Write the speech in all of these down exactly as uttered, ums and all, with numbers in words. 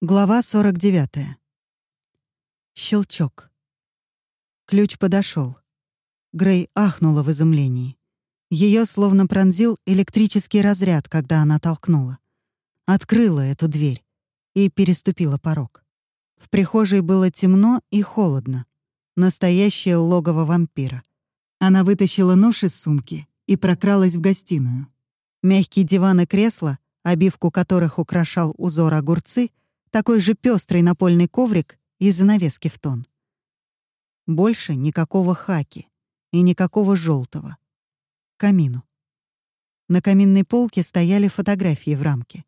Глава сорок девятая. Щелчок. Ключ подошел. Грей ахнула в изумлении. Ее словно пронзил электрический разряд, когда она толкнула. Открыла эту дверь и переступила порог. В прихожей было темно и холодно. Настоящее логово вампира. Она вытащила нож из сумки и прокралась в гостиную. Мягкий диван и кресло, обивку которых украшал узор огурцы, такой же пестрый напольный коврик и занавески в тон. Больше никакого хаки и никакого желтого. К камину. На каминной полке стояли фотографии в рамке.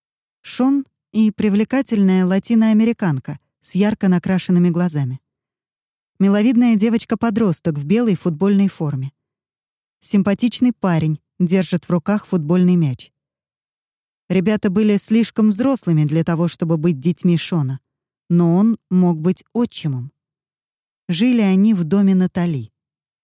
Шон и привлекательная латиноамериканка с ярко накрашенными глазами. Миловидная девочка-подросток в белой футбольной форме. Симпатичный парень держит в руках футбольный мяч. Ребята были слишком взрослыми для того, чтобы быть детьми Шона, но он мог быть отчимом. Жили они в доме Натали.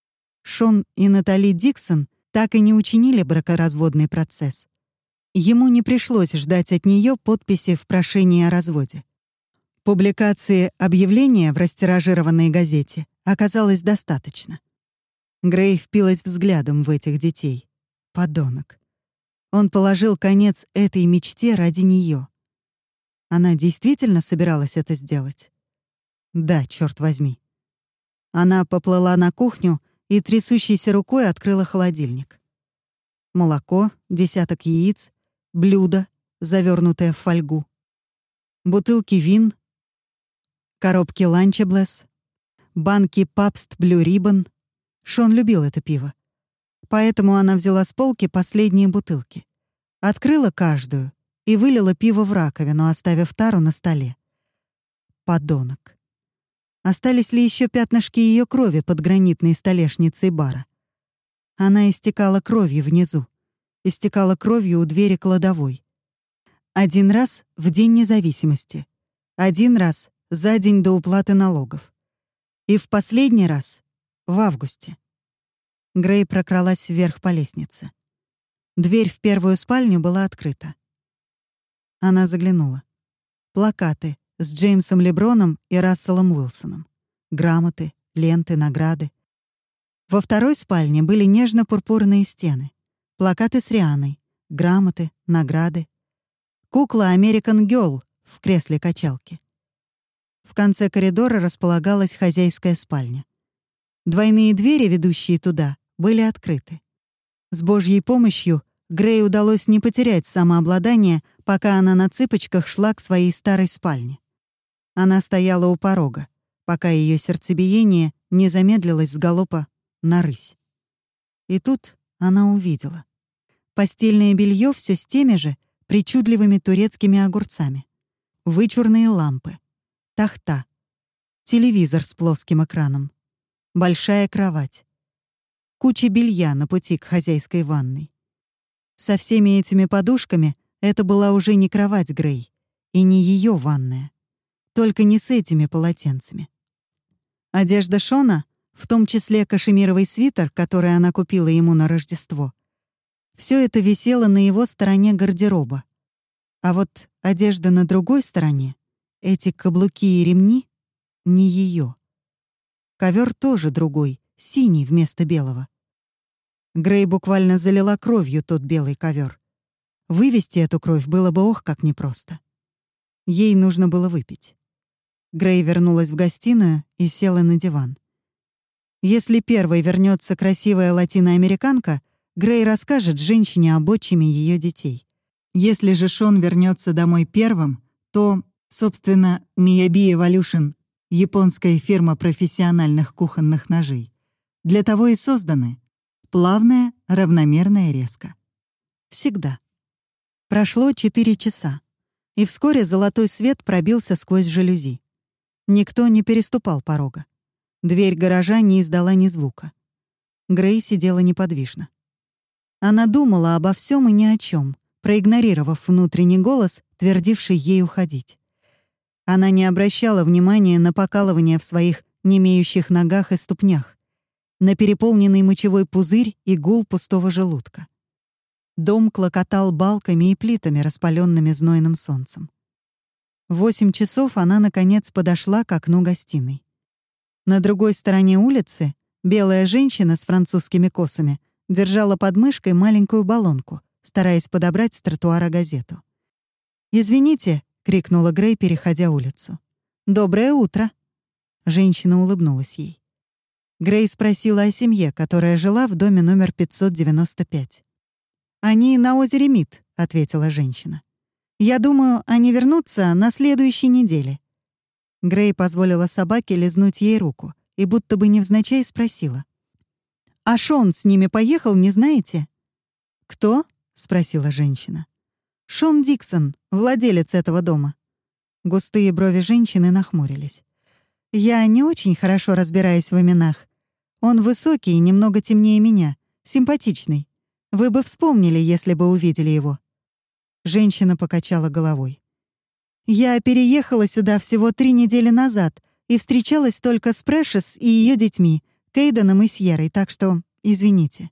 Шон и Натали Диксон так и не учинили бракоразводный процесс. Ему не пришлось ждать от нее подписи в прошении о разводе. Публикации объявления в растиражированной газете оказалось достаточно. Грей впилась взглядом в этих детей. Подонок. Он положил конец этой мечте ради нее. Она действительно собиралась это сделать? Да, черт возьми. Она поплыла на кухню и трясущейся рукой открыла холодильник. Молоко, десяток яиц, блюдо, завернутое в фольгу, бутылки вин, коробки Lunchables, банки Pabst Blue Ribbon. Шон любил это пиво. Поэтому она взяла с полки последние бутылки. Открыла каждую и вылила пиво в раковину, оставив тару на столе. Подонок. Остались ли еще пятнышки ее крови под гранитной столешницей бара? Она истекала кровью внизу. Истекала кровью у двери кладовой. Один раз в День независимости. Один раз за день до уплаты налогов. И в последний раз в августе. Грей прокралась вверх по лестнице. Дверь в первую спальню была открыта. Она заглянула. Плакаты с Джеймсом Леброном и Расселом Уилсоном. Грамоты, ленты, награды. Во второй спальне были нежно-пурпурные стены. Плакаты с Рианой, грамоты, награды. Кукла American Girl в кресле качалки. В конце коридора располагалась хозяйская спальня. Двойные двери, ведущие туда, были открыты. С Божьей помощью Грей удалось не потерять самообладание, пока она на цыпочках шла к своей старой спальне. Она стояла у порога, пока ее сердцебиение не замедлилось с галопа на рысь. И тут она увидела. Постельное белье все с теми же причудливыми турецкими огурцами. Вычурные лампы. Тахта. Телевизор с плоским экраном. Большая кровать. Куча белья на пути к хозяйской ванной. Со всеми этими подушками это была уже не кровать Грей и не ее ванная. Только не с этими полотенцами. Одежда Шона, в том числе кашемировый свитер, который она купила ему на Рождество, все это висело на его стороне гардероба. А вот одежда на другой стороне, эти каблуки и ремни, не ее. Ковер тоже другой, синий вместо белого. Грей буквально залила кровью тот белый ковер. Вывести эту кровь было бы ох, как непросто. Ей нужно было выпить. Грей вернулась в гостиную и села на диван. Если первой вернется красивая латиноамериканка, Грей расскажет женщине об отчиме ее детей. Если же Шон вернется домой первым, то, собственно, Miyabi Evolution, японская фирма профессиональных кухонных ножей, для того и созданы. Плавная, равномерная резка. Всегда. Прошло четыре часа, и вскоре золотой свет пробился сквозь жалюзи. Никто не переступал порога. Дверь гаража не издала ни звука. Грей сидела неподвижно. Она думала обо всем и ни о чем, проигнорировав внутренний голос, твердивший ей уходить. Она не обращала внимания на покалывание в своих немеющих ногах и ступнях, на переполненный мочевой пузырь и гул пустого желудка. Дом клокотал балками и плитами, распаленными знойным солнцем. В восемь часов она, наконец, подошла к окну гостиной. На другой стороне улицы белая женщина с французскими косами держала под мышкой маленькую баллонку, стараясь подобрать с тротуара газету. «Извините», — крикнула Грей, переходя улицу. «Доброе утро». Женщина улыбнулась ей. Грей спросила о семье, которая жила в доме номер пятьсот девяносто пять. «Они на озере Мид», — ответила женщина. «Я думаю, они вернутся на следующей неделе». Грей позволила собаке лизнуть ей руку и будто бы невзначай спросила. «А Шон с ними поехал, не знаете?» «Кто?» — спросила женщина. «Шон Диксон, владелец этого дома». Густые брови женщины нахмурились. «Я не очень хорошо разбираюсь в именах. Он высокий и немного темнее меня, симпатичный. Вы бы вспомнили, если бы увидели его». Женщина покачала головой. «Я переехала сюда всего три недели назад и встречалась только с Прэшес и ее детьми, Кейденом и Сьеррой, так что извините».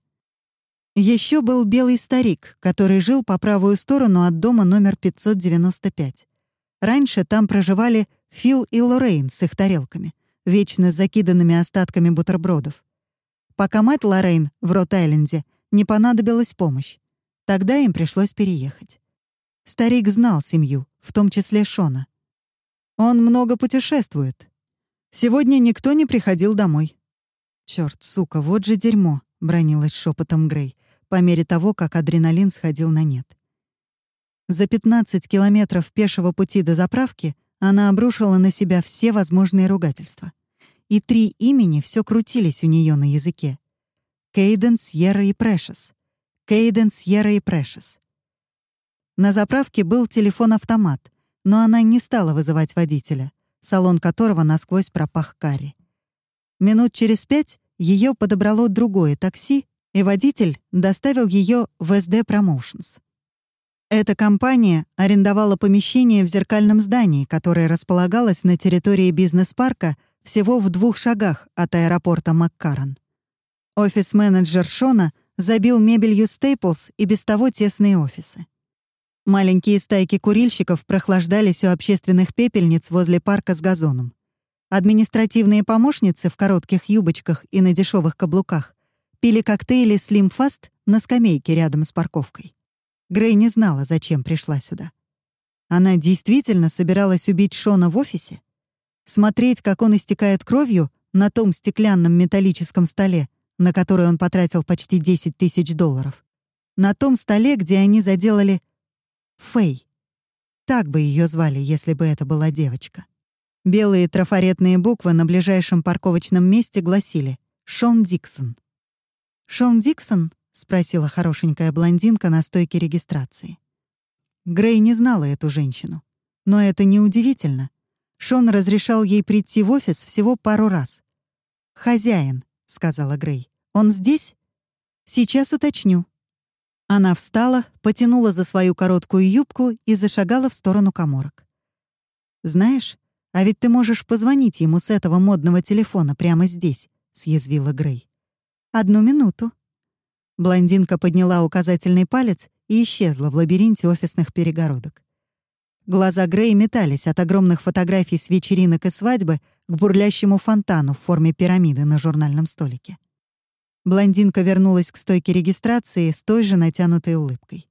Еще был белый старик, который жил по правую сторону от дома номер пятьсот девяносто пять. Раньше там проживали Фил и Лоррейн с их тарелками, вечно закиданными остатками бутербродов. Пока мать Лоррейн в Рот-Айленде не понадобилась помощь. Тогда им пришлось переехать. Старик знал семью, в том числе Шона. Он много путешествует. Сегодня никто не приходил домой. «Чёрт, сука, вот же дерьмо», — бранилась шепотом Грей, по мере того, как адреналин сходил на нет. За пятнадцать километров пешего пути до заправки она обрушила на себя все возможные ругательства. И три имени все крутились у нее на языке. Кейден, Сьерра и Прэшес. Кейден, Сьерра и Прэшес. На заправке был телефон-автомат, но она не стала вызывать водителя, салон которого насквозь пропах карри. Минут через пять ее подобрало другое такси, и водитель доставил ее в эс ди Promotions. Эта компания арендовала помещение в зеркальном здании, которое располагалось на территории бизнес-парка всего в двух шагах от аэропорта Маккарран. Офис-менеджер Шона забил мебелью Стейплс и без того тесные офисы. Маленькие стайки курильщиков прохлаждались у общественных пепельниц возле парка с газоном. Административные помощницы в коротких юбочках и на дешевых каблуках пили коктейли Slim Fast на скамейке рядом с парковкой. Грей не знала, зачем пришла сюда. Она действительно собиралась убить Шона в офисе? Смотреть, как он истекает кровью на том стеклянном металлическом столе, на который он потратил почти десять тысяч долларов. На том столе, где они заделали Фэй. Так бы ее звали, если бы это была девочка. Белые трафаретные буквы на ближайшем парковочном месте гласили «Шон Диксон». «Шон Диксон?» — спросила хорошенькая блондинка на стойке регистрации. Грей не знала эту женщину. Но это неудивительно. Шон разрешал ей прийти в офис всего пару раз. «Хозяин», — сказала Грей. «Он здесь?» «Сейчас уточню». Она встала, потянула за свою короткую юбку и зашагала в сторону каморок. «Знаешь, а ведь ты можешь позвонить ему с этого модного телефона прямо здесь», — съязвила Грей. «Одну минуту». Блондинка подняла указательный палец и исчезла в лабиринте офисных перегородок. Глаза Грей метались от огромных фотографий с вечеринок и свадьбы к бурлящему фонтану в форме пирамиды на журнальном столике. Блондинка вернулась к стойке регистрации с той же натянутой улыбкой.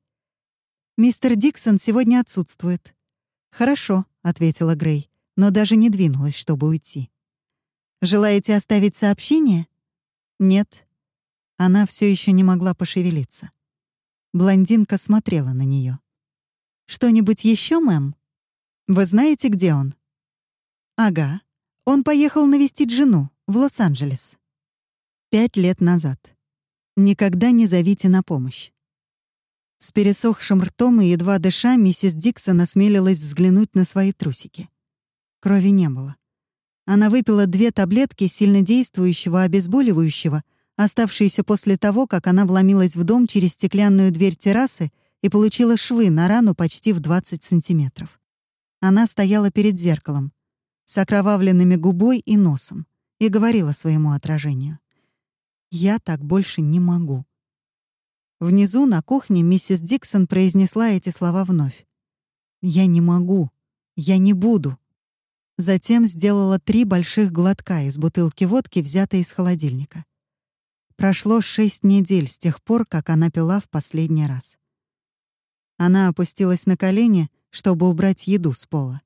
«Мистер Диксон сегодня отсутствует». «Хорошо», — ответила Грей, но даже не двинулась, чтобы уйти. «Желаете оставить сообщение?» «Нет». Она все еще не могла пошевелиться. Блондинка смотрела на нее. «Что-нибудь еще, мэм? Вы знаете, где он?» «Ага. Он поехал навестить жену в Лос-Анджелес. Пять лет назад. Никогда не зовите на помощь». С пересохшим ртом и едва дыша, миссис Диксон осмелилась взглянуть на свои трусики. Крови не было. Она выпила две таблетки сильнодействующего обезболивающего, оставшиеся после того, как она вломилась в дом через стеклянную дверь террасы и получила швы на рану почти в двадцать сантиметров. Она стояла перед зеркалом, с окровавленными губой и носом, и говорила своему отражению: «Я так больше не могу». Внизу, на кухне, миссис Диксон произнесла эти слова вновь. «Я не могу. «Я не буду». Затем сделала три больших глотка из бутылки водки, взятой из холодильника. Прошло шесть недель с тех пор, как она пила в последний раз. Она опустилась на колени, чтобы убрать еду с пола.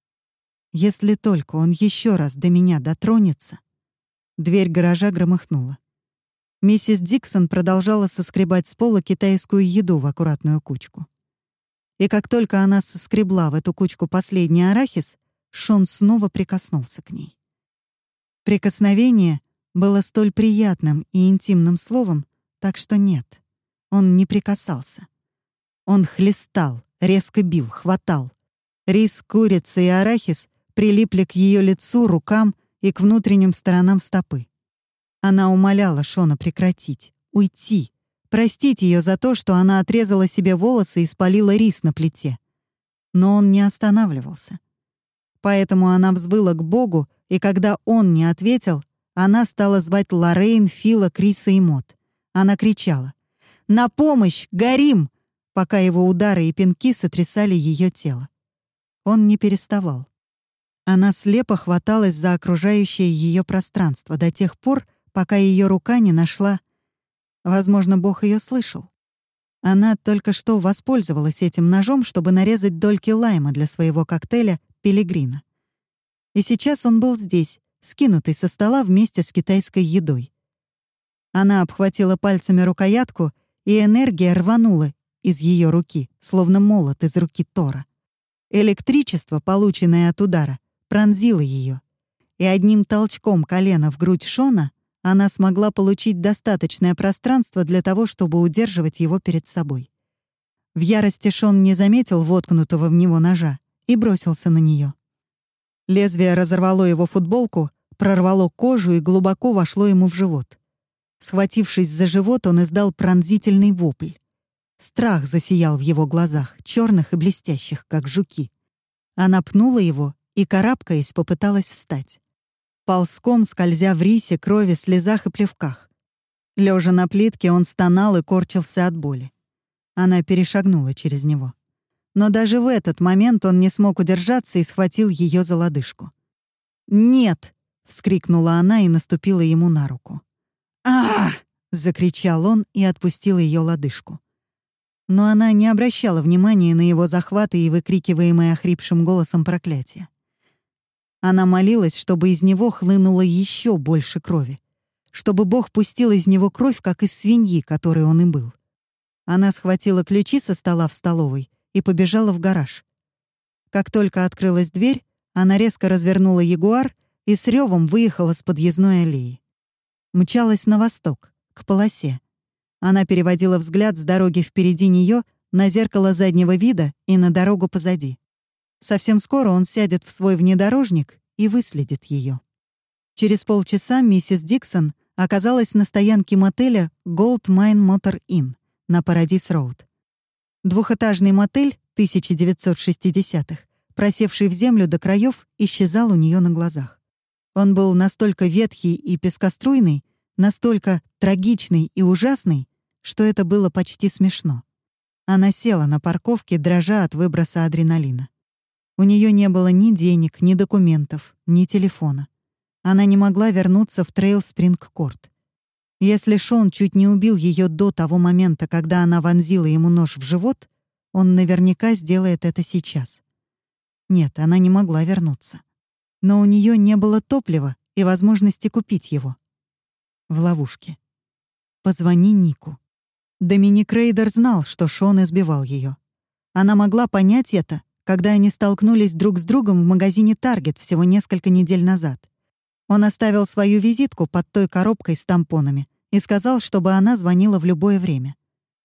Если только он еще раз до меня дотронется... Дверь гаража громыхнула. Миссис Диксон продолжала соскребать с пола китайскую еду в аккуратную кучку. И как только она соскребла в эту кучку последний арахис, Шон снова прикоснулся к ней. Прикосновение было столь приятным и интимным словом, так что нет, он не прикасался. Он хлестал, резко бил, хватал. Рис, курица и арахис прилипли к ее лицу, рукам и к внутренним сторонам стопы. Она умоляла Шона прекратить, уйти, простить ее за то, что она отрезала себе волосы и спалила рис на плите. Но он не останавливался. Поэтому она взвыла к Богу, и когда он не ответил, она стала звать Лоррейн, Фила, Криса и Мот. Она кричала: «На помощь! Горим!», пока его удары и пинки сотрясали ее тело. Он не переставал. Она слепо хваталась за окружающее ее пространство до тех пор, пока ее рука не нашла... Возможно, Бог ее слышал. Она только что воспользовалась этим ножом, чтобы нарезать дольки лайма для своего коктейля «Пилигрина». И сейчас он был здесь, скинутый со стола вместе с китайской едой. Она обхватила пальцами рукоятку, и энергия рванула из ее руки, словно молот из руки Тора. Электричество, полученное от удара, пронзило ее, и одним толчком колена в грудь Шона она смогла получить достаточное пространство для того, чтобы удерживать его перед собой. В ярости Шон не заметил воткнутого в него ножа и бросился на нее. Лезвие разорвало его футболку, прорвало кожу и глубоко вошло ему в живот. Схватившись за живот, он издал пронзительный вопль. Страх засиял в его глазах, черных и блестящих, как жуки. Она пнула его и, карабкаясь, попыталась встать. Ползком скользя в рисе, крови, слезах и плевках. Лежа на плитке, он стонал и корчился от боли. Она перешагнула через него. Но даже в этот момент он не смог удержаться и схватил ее за лодыжку. «Нет!» — вскрикнула она и наступила ему на руку. а закричал он и отпустил ее лодыжку. Но она не обращала внимания на его захваты и выкрикиваемые охрипшим голосом проклятия. Она молилась, чтобы из него хлынуло еще больше крови, чтобы Бог пустил из него кровь, как из свиньи, которой он и был. Она схватила ключи со стола в столовой и побежала в гараж. Как только открылась дверь, она резко развернула Ягуар и с ревом выехала с подъездной аллеи. Мчалась на восток, к полосе. Она переводила взгляд с дороги впереди нее на зеркало заднего вида и на дорогу позади. Совсем скоро он сядет в свой внедорожник и выследит ее. Через полчаса миссис Диксон оказалась на стоянке мотеля Gold Mine Motor Inn на Парадис-Роуд. Двухэтажный мотель тысяча девятьсот шестидесятых, просевший в землю до краев, исчезал у нее на глазах. Он был настолько ветхий и пескоструйный, настолько трагичный и ужасный, что это было почти смешно. Она села на парковке, дрожа от выброса адреналина. У нее не было ни денег, ни документов, ни телефона. Она не могла вернуться в Трейл-Спринг-Корт. Если Шон чуть не убил ее до того момента, когда она вонзила ему нож в живот, он наверняка сделает это сейчас. Нет, она не могла вернуться. Но у нее не было топлива и возможности купить его. В ловушке. Позвони Нику. Доминик Рейдер знал, что Шон избивал ее. Она могла понять это, когда они столкнулись друг с другом в магазине «Таргет» всего несколько недель назад. Он оставил свою визитку под той коробкой с тампонами и сказал, чтобы она звонила в любое время.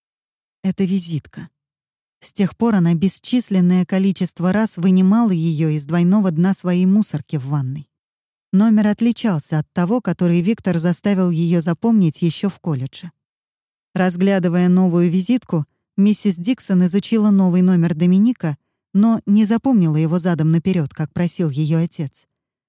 Это визитка. С тех пор она бесчисленное количество раз вынимала ее из двойного дна своей мусорки в ванной. Номер отличался от того, который Виктор заставил ее запомнить еще в колледже. Разглядывая новую визитку, миссис Диксон изучила новый номер Доминика, но не запомнила его задом наперед, как просил ее отец.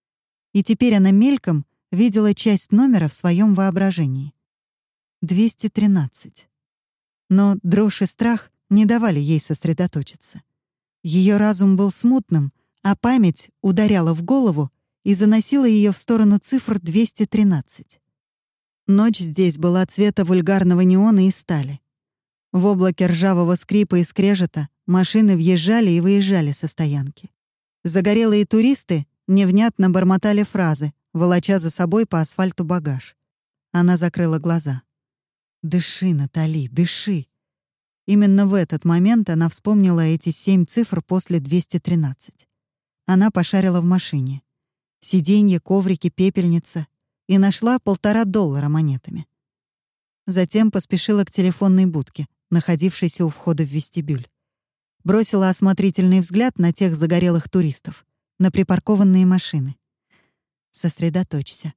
И теперь она мельком видела часть номера в своем воображении. двести тринадцать. Но дрожь и страх не давали ей сосредоточиться. Ее разум был смутным, а память ударяла в голову и заносила ее в сторону цифр двести тринадцать. Ночь здесь была цвета вульгарного неона и стали. В облаке ржавого скрипа и скрежета машины въезжали и выезжали со стоянки. Загорелые туристы невнятно бормотали фразы, волоча за собой по асфальту багаж. Она закрыла глаза. «Дыши, Натали, дыши!» Именно в этот момент она вспомнила эти семь цифр после двести тринадцать. Она пошарила в машине. Сиденье, коврики, пепельница. И нашла полтора доллара монетами. Затем поспешила к телефонной будке, находившейся у входа в вестибюль. Бросила осмотрительный взгляд на тех загорелых туристов, на припаркованные машины. «Сосредоточься».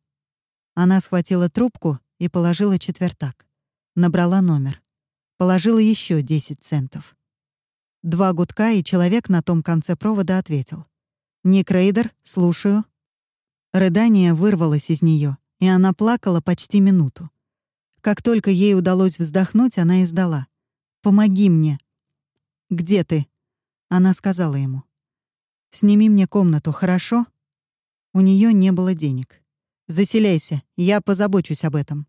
Она схватила трубку и положила четвертак. Набрала номер. Положила еще десять центов. Два гудка, и человек на том конце провода ответил. «Ник Рейдер, слушаю». Рыдание вырвалось из нее, и она плакала почти минуту. Как только ей удалось вздохнуть, она издала. «Помоги мне». «Где ты?» Она сказала ему. «Сними мне комнату, хорошо?» У нее не было денег. «Заселяйся, я позабочусь об этом».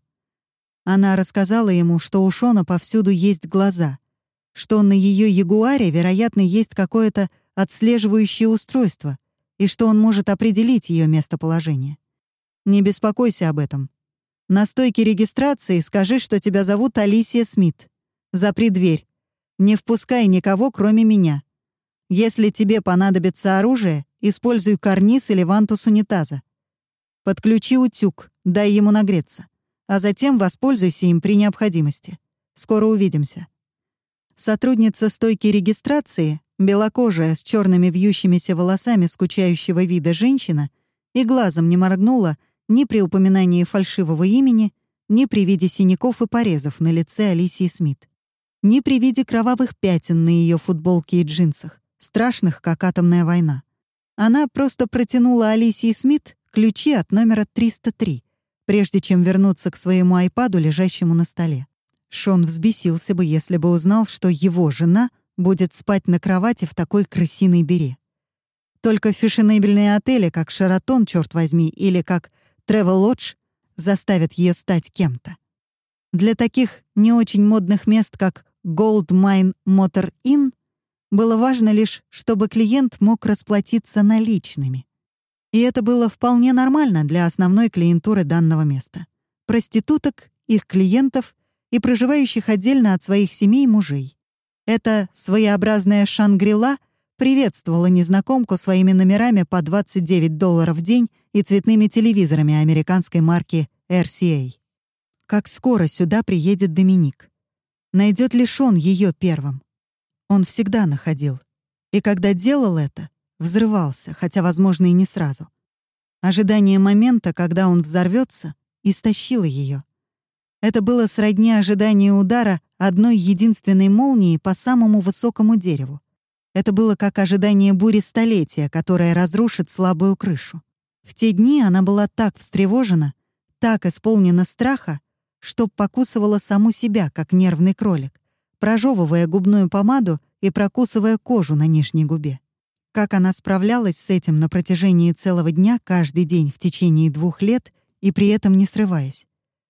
Она рассказала ему, что у Шона повсюду есть глаза, что на ее ягуаре, вероятно, есть какое-то отслеживающее устройство, и что он может определить ее местоположение. «Не беспокойся об этом. На стойке регистрации скажи, что тебя зовут Алисия Смит. Запри дверь. Не впускай никого, кроме меня. Если тебе понадобится оружие, используй карниз или вантус унитаза. Подключи утюг, дай ему нагреться, а затем воспользуйся им при необходимости. Скоро увидимся». Сотрудница стойки регистрации, белокожая, с черными вьющимися волосами скучающего вида женщина, и глазом не моргнула ни при упоминании фальшивого имени, ни при виде синяков и порезов на лице Алисии Смит, ни при виде кровавых пятен на ее футболке и джинсах, страшных, как атомная война. Она просто протянула Алисии Смит ключи от номера триста три, прежде чем вернуться к своему айпаду, лежащему на столе. Шон взбесился бы, если бы узнал, что его жена будет спать на кровати в такой крысиной дыре. Только фешенебельные отели, как «Шератон», черт возьми, или как «Тревел-Лодж», заставят ее стать кем-то. Для таких не очень модных мест, как Gold Mine Motor Inn, было важно лишь, чтобы клиент мог расплатиться наличными. И это было вполне нормально для основной клиентуры данного места — проституток, их клиентов и проживающих отдельно от своих семей мужей. Эта своеобразная Шангри-Ла приветствовала незнакомку своими номерами по двадцать девять долларов в день и цветными телевизорами американской марки эр си эй. Как скоро сюда приедет Доминик? Найдет ли Шон ее первым? Он всегда находил. И когда делал это, взрывался, хотя, возможно, и не сразу. Ожидание момента, когда он взорвется, истощило ее. Это было сродни ожиданию удара одной единственной молнии по самому высокому дереву. Это было как ожидание бури столетия, которая разрушит слабую крышу. В те дни она была так встревожена, так исполнена страха, что покусывала саму себя, как нервный кролик, прожевывая губную помаду и прокусывая кожу на нижней губе. Как она справлялась с этим на протяжении целого дня, каждый день в течение двух лет, и при этом не срываясь.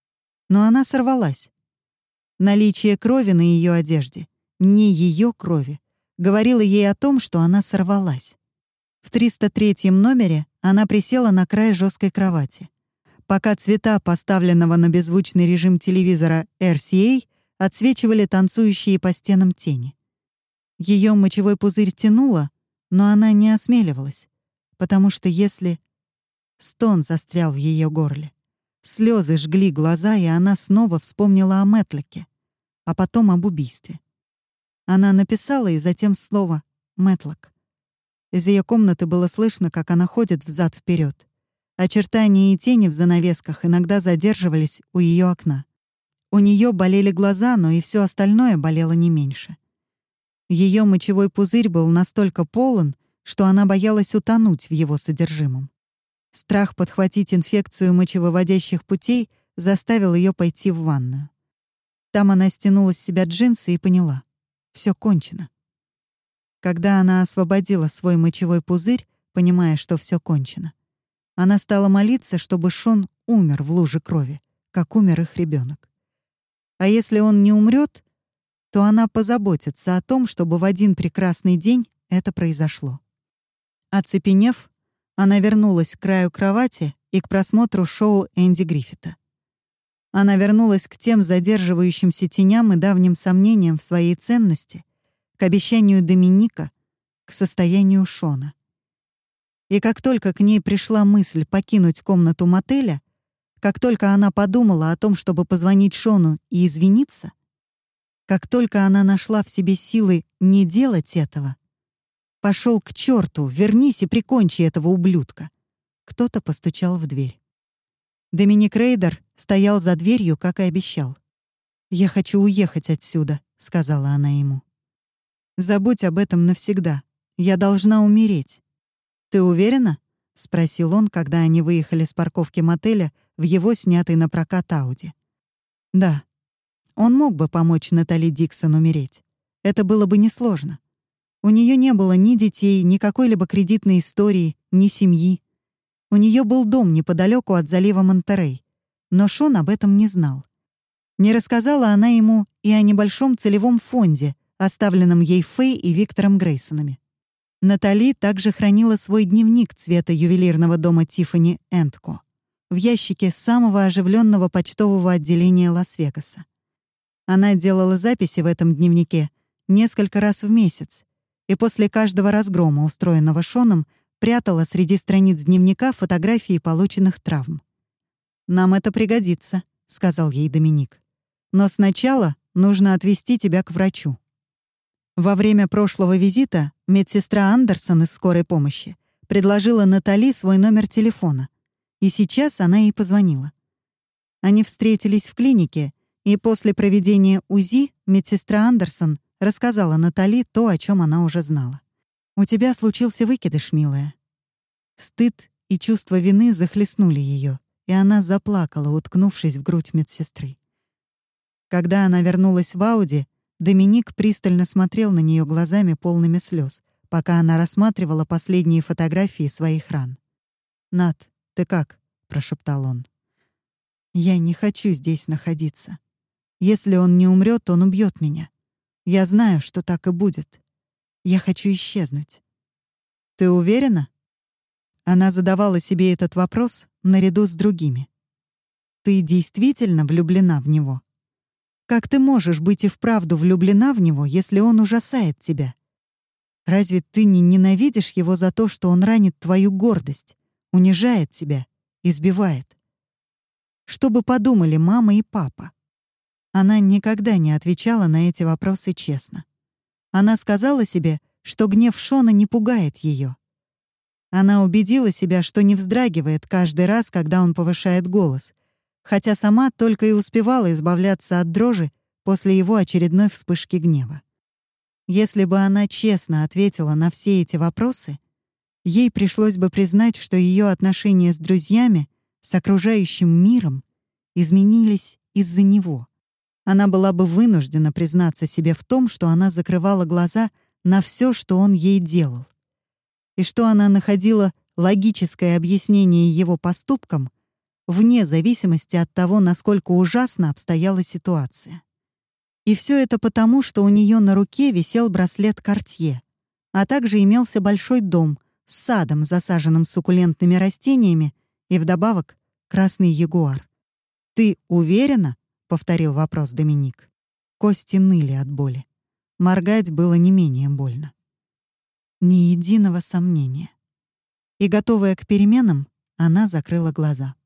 Но она сорвалась. Наличие крови на ее одежде, не ее крови, говорило ей о том, что она сорвалась. В триста третьем номере она присела на край жесткой кровати, пока цвета поставленного на беззвучный режим телевизора эр си эй отсвечивали танцующие по стенам тени. Ее мочевой пузырь тянуло, но она не осмеливалась, потому что если... Стон застрял в ее горле. Слезы жгли глаза, и она снова вспомнила о Мэтлоке, а потом об убийстве. Она написала и затем слово «Мэтлок». Из ее комнаты было слышно, как она ходит взад-вперед. Очертания и тени в занавесках иногда задерживались у ее окна. У нее болели глаза, но и все остальное болело не меньше. Ее мочевой пузырь был настолько полон, что она боялась утонуть в его содержимом. Страх подхватить инфекцию мочевыводящих путей заставил ее пойти в ванную. Там она стянула с себя джинсы и поняла — все кончено. Когда она освободила свой мочевой пузырь, понимая, что все кончено. Она стала молиться, чтобы Шон умер в луже крови, как умер их ребенок. А если он не умрет, то она позаботится о том, чтобы в один прекрасный день это произошло. Оцепенев, она вернулась к краю кровати и к просмотру шоу Энди Гриффита. Она вернулась к тем задерживающимся теням и давним сомнениям в своей ценности, к обещанию Доминика, к состоянию Шона. И как только к ней пришла мысль покинуть комнату мотеля, как только она подумала о том, чтобы позвонить Шону и извиниться, как только она нашла в себе силы не делать этого, «Пошел к черту, вернись и прикончи этого ублюдка!» Кто-то постучал в дверь. Доминик Рейдер стоял за дверью, как и обещал. «Я хочу уехать отсюда», — сказала она ему. «Забудь об этом навсегда. Я должна умереть». «Ты уверена?» — спросил он, когда они выехали с парковки мотеля в его снятый на прокат Ауди. «Да. Он мог бы помочь Натали Диксон умереть. Это было бы несложно. У нее не было ни детей, ни какой-либо кредитной истории, ни семьи. У нее был дом неподалеку от залива Монтерей, но Шон об этом не знал. Не рассказала она ему и о небольшом целевом фонде, оставленном ей Фэй и Виктором Грейсонами. Натали также хранила свой дневник цвета ювелирного дома Тиффани энд Ко в ящике самого оживленного почтового отделения Лас-Вегаса. Она делала записи в этом дневнике несколько раз в месяц и после каждого разгрома, устроенного Шоном, прятала среди страниц дневника фотографии полученных травм. «Нам это пригодится», — сказал ей Доминик. «Но сначала нужно отвезти тебя к врачу». Во время прошлого визита медсестра Андерсон из скорой помощи предложила Натали свой номер телефона, и сейчас она ей позвонила. Они встретились в клинике, и после проведения УЗИ медсестра Андерсон рассказала Натали то, о чем она уже знала. «У тебя случился выкидыш, милая». Стыд и чувство вины захлестнули ее, и она заплакала, уткнувшись в грудь медсестры. Когда она вернулась в Ауди, Доминик пристально смотрел на нее глазами полными слез, пока она рассматривала последние фотографии своих ран. «Нат, ты как?» — прошептал он. «Я не хочу здесь находиться. Если он не умрет, он убьет меня. Я знаю, что так и будет. Я хочу исчезнуть». «Ты уверена?» Она задавала себе этот вопрос наряду с другими. «Ты действительно влюблена в него? Как ты можешь быть и вправду влюблена в него, если он ужасает тебя? Разве ты не ненавидишь его за то, что он ранит твою гордость, унижает тебя, избивает? Что бы подумали мама и папа?» Она никогда не отвечала на эти вопросы честно. Она сказала себе, что гнев Шона не пугает ее. Она убедила себя, что не вздрагивает каждый раз, когда он повышает голос, хотя сама только и успевала избавляться от дрожи после его очередной вспышки гнева. Если бы она честно ответила на все эти вопросы, ей пришлось бы признать, что ее отношения с друзьями, с окружающим миром, изменились из-за него. Она была бы вынуждена признаться себе в том, что она закрывала глаза на все, что он ей делал, и что она находила логическое объяснение его поступкам вне зависимости от того, насколько ужасно обстояла ситуация. И все это потому, что у нее на руке висел браслет Cartier, а также имелся большой дом с садом, засаженным суккулентными растениями, и вдобавок красный ягуар. «Ты уверена?» — повторил вопрос Доминик. Кости ныли от боли. Моргать было не менее больно. Ни единого сомнения. И, готовая к переменам, она закрыла глаза.